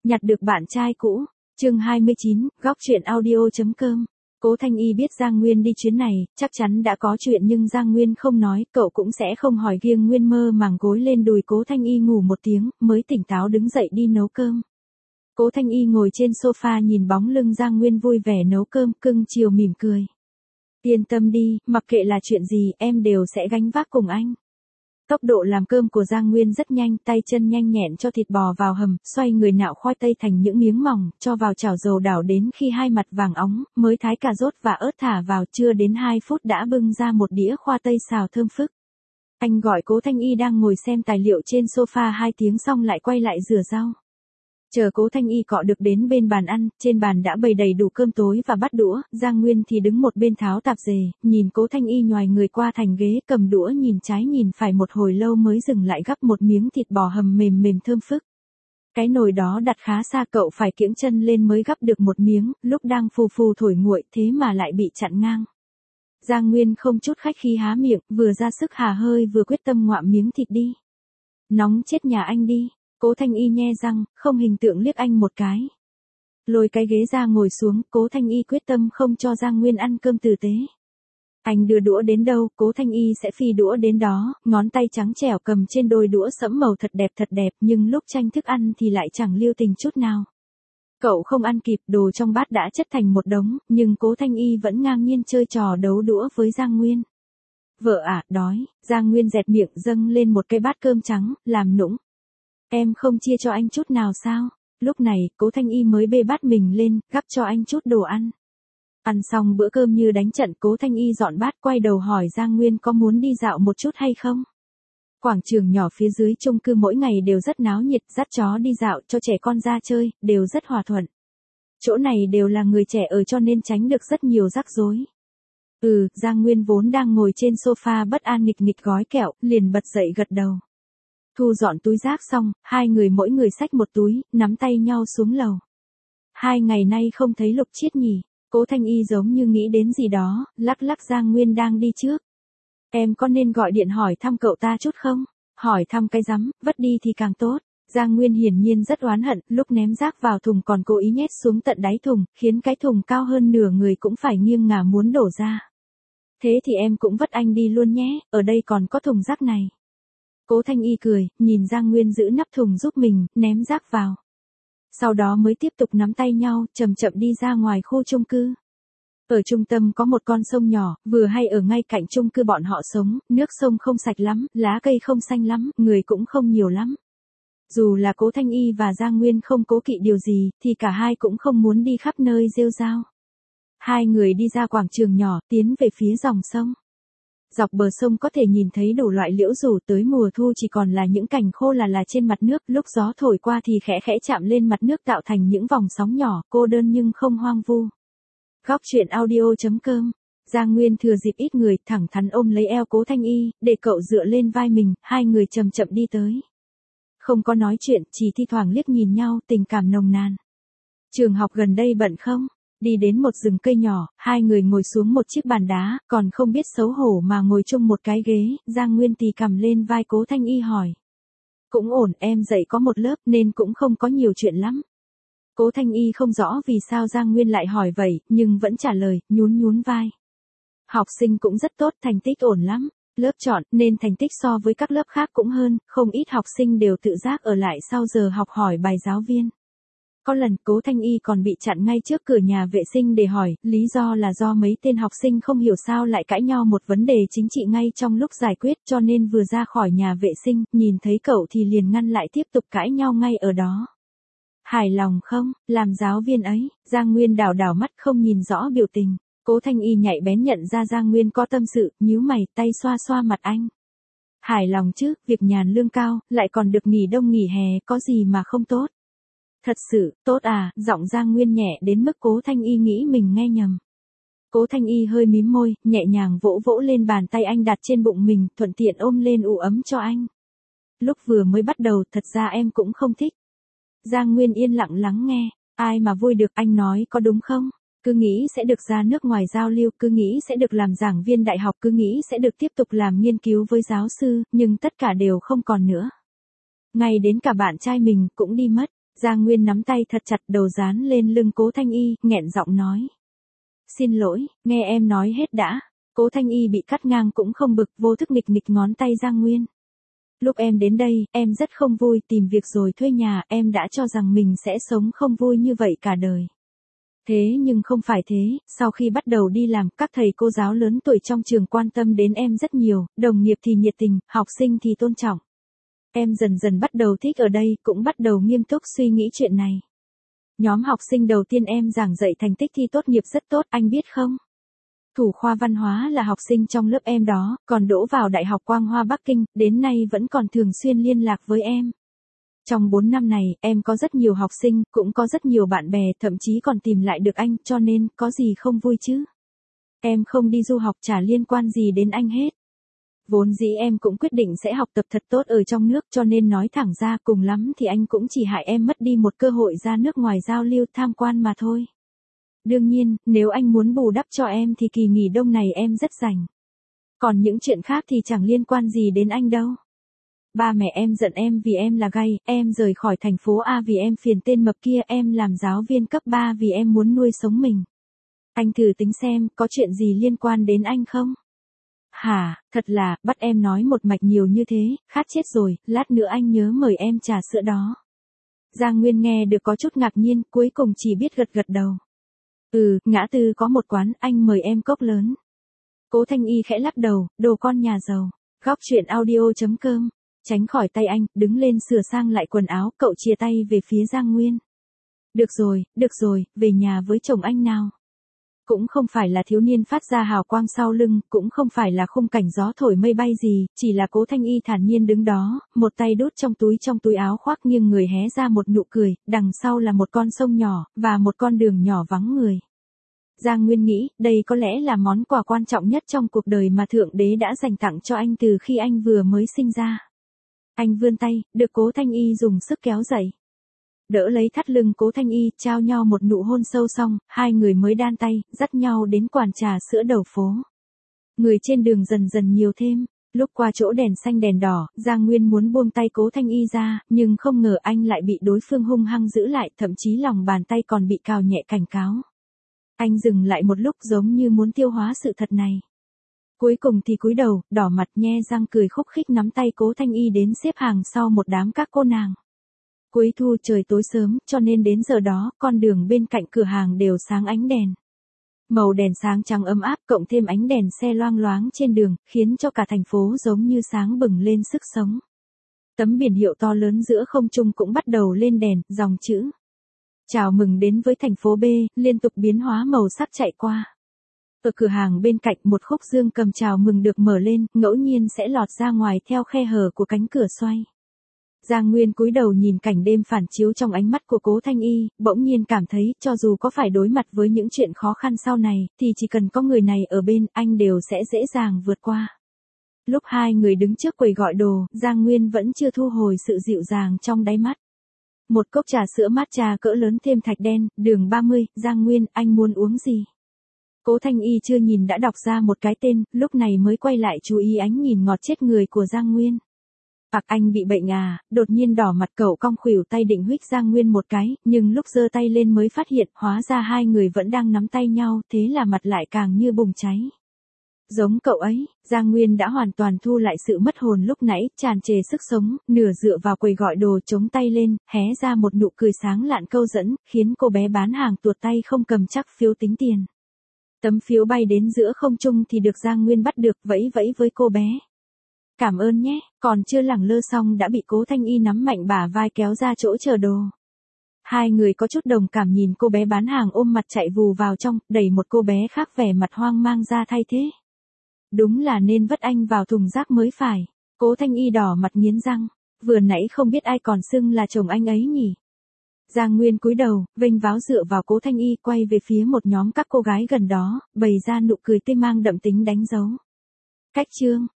Nhặt được bạn trai cũ. Chương 29, góc truyện audio.com. Cố Thanh Y biết Giang Nguyên đi chuyến này, chắc chắn đã có chuyện nhưng Giang Nguyên không nói, cậu cũng sẽ không hỏi. Kiêng Nguyên mơ màng gối lên đùi Cố Thanh Y ngủ một tiếng, mới tỉnh táo đứng dậy đi nấu cơm. Cố Thanh Y ngồi trên sofa nhìn bóng lưng Giang Nguyên vui vẻ nấu cơm, cưng chiều mỉm cười. Yên tâm đi, mặc kệ là chuyện gì, em đều sẽ gánh vác cùng anh. Tốc độ làm cơm của Giang Nguyên rất nhanh, tay chân nhanh nhẹn cho thịt bò vào hầm, xoay người nạo khoai tây thành những miếng mỏng, cho vào chảo dầu đảo đến khi hai mặt vàng óng, mới thái cà rốt và ớt thả vào. Chưa đến 2 phút đã bưng ra một đĩa khoai tây xào thơm phức. Anh gọi Cố Thanh Y đang ngồi xem tài liệu trên sofa 2 tiếng xong lại quay lại rửa rau. Chờ Cố Thanh Y cọ được đến bên bàn ăn, trên bàn đã bày đầy đủ cơm tối và bát đũa, Giang Nguyên thì đứng một bên tháo tạp dề, nhìn Cố Thanh Y nhoài người qua thành ghế, cầm đũa nhìn trái nhìn phải một hồi lâu mới dừng lại gắp một miếng thịt bò hầm mềm mềm thơm phức. Cái nồi đó đặt khá xa, cậu phải kiễng chân lên mới gắp được một miếng, lúc đang phù phù thổi nguội thế mà lại bị chặn ngang. Giang Nguyên không chút khách khí há miệng, vừa ra sức hà hơi vừa quyết tâm ngoạm miếng thịt đi. Nóng chết nhà anh đi. Cố Thanh Y nhe răng, không hình tượng liếc anh một cái. Lôi cái ghế ra ngồi xuống, Cố Thanh Y quyết tâm không cho Giang Nguyên ăn cơm tử tế. Anh đưa đũa đến đâu, Cố Thanh Y sẽ phi đũa đến đó, ngón tay trắng trẻo cầm trên đôi đũa sẫm màu thật đẹp, nhưng lúc tranh thức ăn thì lại chẳng lưu tình chút nào. Cậu không ăn kịp, đồ trong bát đã chất thành một đống, nhưng Cố Thanh Y vẫn ngang nhiên chơi trò đấu đũa với Giang Nguyên. Vợ à, đói. Giang Nguyên dẹt miệng dâng lên một cái bát cơm trắng, làm nũng. Em không chia cho anh chút nào sao? Lúc này, Cố Thanh Y mới bê bát mình lên, gắp cho anh chút đồ ăn. Ăn xong bữa cơm như đánh trận, Cố Thanh Y dọn bát quay đầu hỏi Giang Nguyên có muốn đi dạo một chút hay không? Quảng trường nhỏ phía dưới chung cư mỗi ngày đều rất náo nhiệt, dắt chó đi dạo, cho trẻ con ra chơi, đều rất hòa thuận. Chỗ này đều là người trẻ ở cho nên tránh được rất nhiều rắc rối. Giang Nguyên vốn đang ngồi trên sofa bất an nghịch nghịch gói kẹo, liền bật dậy gật đầu. Thu dọn túi rác xong, hai người mỗi người xách một túi, nắm tay nhau xuống lầu. 2 ngày nay không thấy Lục Chiết nhỉ? Cố Thanh Y giống như nghĩ đến gì đó, lắc lắc Giang Nguyên đang đi trước. Em có nên gọi điện hỏi thăm cậu ta chút không? Hỏi thăm cái rắm, vất đi thì càng tốt. Giang Nguyên hiển nhiên rất oán hận, lúc ném rác vào thùng còn cố ý nhét xuống tận đáy thùng, khiến cái thùng cao hơn nửa người cũng phải nghiêng ngả muốn đổ ra. Thế thì em cũng vất anh đi luôn nhé, ở đây còn có thùng rác này. Cố Thanh Y cười, nhìn Giang Nguyên giữ nắp thùng giúp mình, ném rác vào. Sau đó mới tiếp tục nắm tay nhau, chậm chậm đi ra ngoài khu chung cư. Ở trung tâm có một con sông nhỏ, vừa hay ở ngay cạnh chung cư bọn họ sống, nước sông không sạch lắm, lá cây không xanh lắm, người cũng không nhiều lắm. Dù là Cố Thanh Y và Giang Nguyên không cố kỵ điều gì, thì cả hai cũng không muốn đi khắp nơi rêu rao. Hai người đi ra quảng trường nhỏ, tiến về phía dòng sông. Dọc bờ sông có thể nhìn thấy đủ loại liễu rủ, tới mùa thu chỉ còn là những cành khô là trên mặt nước, lúc gió thổi qua thì khẽ khẽ chạm lên mặt nước tạo thành những vòng sóng nhỏ, cô đơn nhưng không hoang vu. Góc truyện audio.com. Giang Nguyên thừa dịp ít người, thẳng thắn ôm lấy eo Cố Thanh Y, để cậu dựa lên vai mình, hai người chậm chậm đi tới. Không có nói chuyện, chỉ thi thoảng liếc nhìn nhau, tình cảm nồng nàn. Trường học gần đây bận không? Đi đến một rừng cây nhỏ, hai người ngồi xuống một chiếc bàn đá, còn không biết xấu hổ mà ngồi chung một cái ghế, Giang Nguyên tì cầm lên vai Cố Thanh Y hỏi. Cũng ổn, em dạy có một lớp nên cũng không có nhiều chuyện lắm. Cố Thanh Y không rõ vì sao Giang Nguyên lại hỏi vậy, nhưng vẫn trả lời, nhún vai. Học sinh cũng rất tốt, thành tích ổn lắm. Lớp chọn, nên thành tích so với các lớp khác cũng hơn, không ít học sinh đều tự giác ở lại sau giờ học hỏi bài giáo viên. Có lần Cố Thanh Y còn bị chặn ngay trước cửa nhà vệ sinh để hỏi, lý do là do mấy tên học sinh không hiểu sao lại cãi nhau một vấn đề chính trị ngay trong lúc giải quyết, cho nên vừa ra khỏi nhà vệ sinh, nhìn thấy cậu thì liền ngăn lại tiếp tục cãi nhau ngay ở đó. Hài lòng không, làm giáo viên ấy? Giang Nguyên đảo mắt không nhìn rõ biểu tình. Cố Thanh Y nhạy bén nhận ra Giang Nguyên có tâm sự, nhíu mày, tay xoa xoa mặt anh. Hài lòng chứ, việc nhàn lương cao, lại còn được nghỉ đông nghỉ hè, có gì mà không tốt. Thật sự, tốt à, giọng Giang Nguyên nhẹ đến mức Cố Thanh Y nghĩ mình nghe nhầm. Cố Thanh Y hơi mím môi, nhẹ nhàng vỗ vỗ lên bàn tay anh đặt trên bụng mình, thuận tiện ôm lên ủ ấm cho anh. Lúc vừa mới bắt đầu, thật ra em cũng không thích. Giang Nguyên yên lặng lắng nghe, ai mà vui được, anh nói có đúng không? Cứ nghĩ sẽ được ra nước ngoài giao lưu, cứ nghĩ sẽ được làm giảng viên đại học, cứ nghĩ sẽ được tiếp tục làm nghiên cứu với giáo sư, nhưng tất cả đều không còn nữa. Ngay đến cả bạn trai mình cũng đi mất. Giang Nguyên nắm tay thật chặt, đầu dán lên lưng Cố Thanh Y, nghẹn giọng nói. Xin lỗi, nghe em nói hết đã. Cố Thanh Y bị cắt ngang cũng không bực, vô thức nghịch nghịch ngón tay Giang Nguyên. Lúc em đến đây, em rất không vui, tìm việc rồi thuê nhà, em đã cho rằng mình sẽ sống không vui như vậy cả đời. Thế nhưng không phải thế, sau khi bắt đầu đi làm, các thầy cô giáo lớn tuổi trong trường quan tâm đến em rất nhiều, đồng nghiệp thì nhiệt tình, học sinh thì tôn trọng. Em dần dần bắt đầu thích ở đây, cũng bắt đầu nghiêm túc suy nghĩ chuyện này. Nhóm học sinh đầu tiên em giảng dạy thành tích thi tốt nghiệp rất tốt, anh biết không? Thủ khoa văn hóa là học sinh trong lớp em đó, còn đỗ vào Đại học Quang Hoa Bắc Kinh, đến nay vẫn còn thường xuyên liên lạc với em. Trong 4 năm này, em có rất nhiều học sinh, cũng có rất nhiều bạn bè, thậm chí còn tìm lại được anh, cho nên, có gì không vui chứ? Em không đi du học chả liên quan gì đến anh hết. Vốn dĩ em cũng quyết định sẽ học tập thật tốt ở trong nước, cho nên nói thẳng ra, cùng lắm thì anh cũng chỉ hại em mất đi một cơ hội ra nước ngoài giao lưu tham quan mà thôi. Đương nhiên, nếu anh muốn bù đắp cho em thì kỳ nghỉ đông này em rất rảnh. Còn những chuyện khác thì chẳng liên quan gì đến anh đâu. Ba mẹ em giận em vì em là gay, em rời khỏi thành phố A vì em phiền tên mập kia, em làm giáo viên cấp 3 vì em muốn nuôi sống mình. Anh thử tính xem, có chuyện gì liên quan đến anh không? Hả, thật là, bắt em nói một mạch nhiều như thế, khát chết rồi, lát nữa anh nhớ mời em trà sữa đó. Giang Nguyên nghe được có chút ngạc nhiên, cuối cùng chỉ biết gật gật đầu. Ngã tư có một quán, anh mời em cốc lớn. Cố Thanh Y khẽ lắc đầu, đồ con nhà giàu. Góc truyện audio.com. Tránh khỏi tay anh, đứng lên sửa sang lại quần áo, cậu chia tay về phía Giang Nguyên. Được rồi, về nhà với chồng anh nào. Cũng không phải là thiếu niên phát ra hào quang sau lưng, cũng không phải là khung cảnh gió thổi mây bay gì, chỉ là Cố Thanh Y thản nhiên đứng đó, một tay đút trong túi áo khoác, nghiêng người hé ra một nụ cười, đằng sau là một con sông nhỏ, và một con đường nhỏ vắng người. Giang Nguyên nghĩ, đây có lẽ là món quà quan trọng nhất trong cuộc đời mà Thượng Đế đã dành tặng cho anh từ khi anh vừa mới sinh ra. Anh vươn tay, được Cố Thanh Y dùng sức kéo dậy. Đỡ lấy thắt lưng Cố Thanh Y, trao nhau một nụ hôn sâu xong, hai người mới đan tay, dắt nhau đến quán trà sữa đầu phố. Người trên đường dần dần nhiều thêm, lúc qua chỗ đèn xanh đèn đỏ, Giang Nguyên muốn buông tay Cố Thanh Y ra, nhưng không ngờ anh lại bị đối phương hung hăng giữ lại, thậm chí lòng bàn tay còn bị cào nhẹ cảnh cáo. Anh dừng lại một lúc giống như muốn tiêu hóa sự thật này. Cuối cùng thì cúi đầu, đỏ mặt nhe răng cười khúc khích nắm tay Cố Thanh Y đến xếp hàng sau một đám các cô nàng. Cuối thu trời tối sớm, cho nên đến giờ đó, con đường bên cạnh cửa hàng đều sáng ánh đèn. Màu đèn sáng trắng ấm áp cộng thêm ánh đèn xe loang loáng trên đường, khiến cho cả thành phố giống như sáng bừng lên sức sống. Tấm biển hiệu to lớn giữa không trung cũng bắt đầu lên đèn, dòng chữ. Chào mừng đến với thành phố B, liên tục biến hóa màu sắc chạy qua. Ở cửa hàng bên cạnh một khúc dương cầm chào mừng được mở lên, ngẫu nhiên sẽ lọt ra ngoài theo khe hở của cánh cửa xoay. Giang Nguyên cúi đầu nhìn cảnh đêm phản chiếu trong ánh mắt của Cố Thanh Y, bỗng nhiên cảm thấy, cho dù có phải đối mặt với những chuyện khó khăn sau này, thì chỉ cần có người này ở bên, anh đều sẽ dễ dàng vượt qua. Lúc hai người đứng trước quầy gọi đồ, Giang Nguyên vẫn chưa thu hồi sự dịu dàng trong đáy mắt. Một cốc trà sữa matcha cỡ lớn thêm thạch đen, đường 30, Giang Nguyên, anh muốn uống gì? Cố Thanh Y chưa nhìn đã đọc ra một cái tên, lúc này mới quay lại chú ý ánh nhìn ngọt chết người của Giang Nguyên. Anh bị bệnh à, đột nhiên đỏ mặt, cậu cong khuỷu tay định huých Giang Nguyên một cái, nhưng lúc giơ tay lên mới phát hiện, hóa ra hai người vẫn đang nắm tay nhau, thế là mặt lại càng như bùng cháy. Giống cậu ấy, Giang Nguyên đã hoàn toàn thu lại sự mất hồn lúc nãy, tràn trề sức sống, nửa dựa vào quầy gọi đồ chống tay lên, hé ra một nụ cười sáng lạn câu dẫn, khiến cô bé bán hàng tuột tay không cầm chắc phiếu tính tiền. Tấm phiếu bay đến giữa không trung thì được Giang Nguyên bắt được, vẫy vẫy với cô bé. Cảm ơn nhé, còn chưa lẳng lơ xong đã bị Cố Thanh Y nắm mạnh bả vai kéo ra chỗ chờ đồ. Hai người có chút đồng cảm nhìn cô bé bán hàng ôm mặt chạy vù vào trong, đẩy một cô bé khác vẻ mặt hoang mang ra thay thế. Đúng là nên vất anh vào thùng rác mới phải. Cố Thanh Y đỏ mặt nghiến răng, vừa nãy không biết ai còn xưng là chồng anh ấy nhỉ. Giang Nguyên cúi đầu, vênh váo dựa vào Cố Thanh Y, quay về phía một nhóm các cô gái gần đó, bày ra nụ cười tươi mang đậm tính đánh dấu. Cách chương